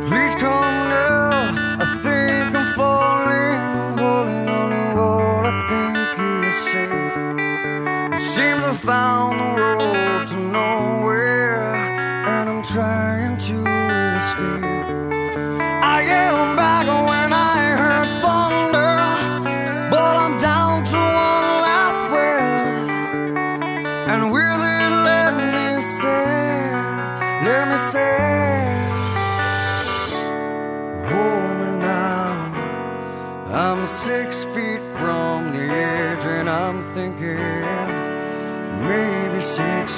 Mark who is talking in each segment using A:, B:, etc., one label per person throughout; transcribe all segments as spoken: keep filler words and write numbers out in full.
A: Please come now, I think I'm falling, holding on to what I think is safe. It seems I found the road to nowhere, and I'm trying to escape. I am back when I heard thunder, but I'm down to one last breath. And will it let me say, let me say, hold me now. I'm six feet from the edge and I'm thinking maybe six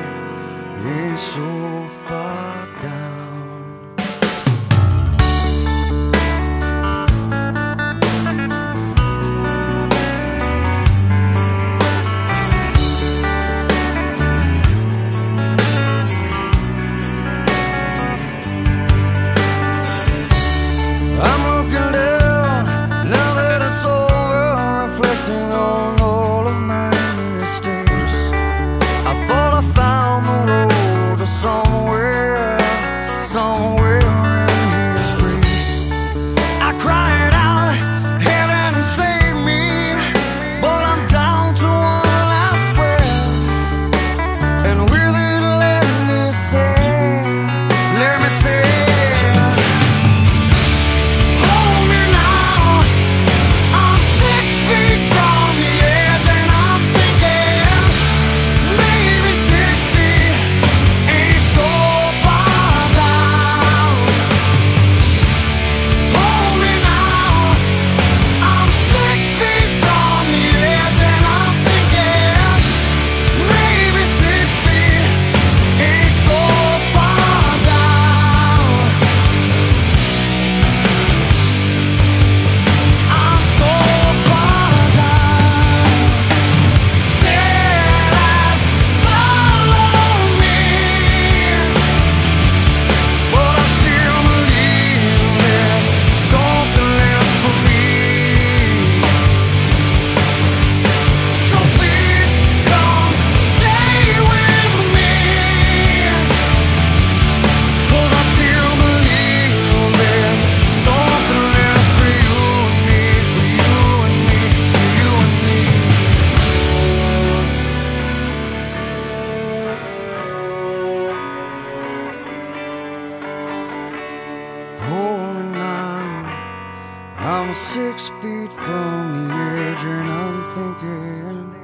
A: feet is so far down. I'm six feet from the edge and I'm thinking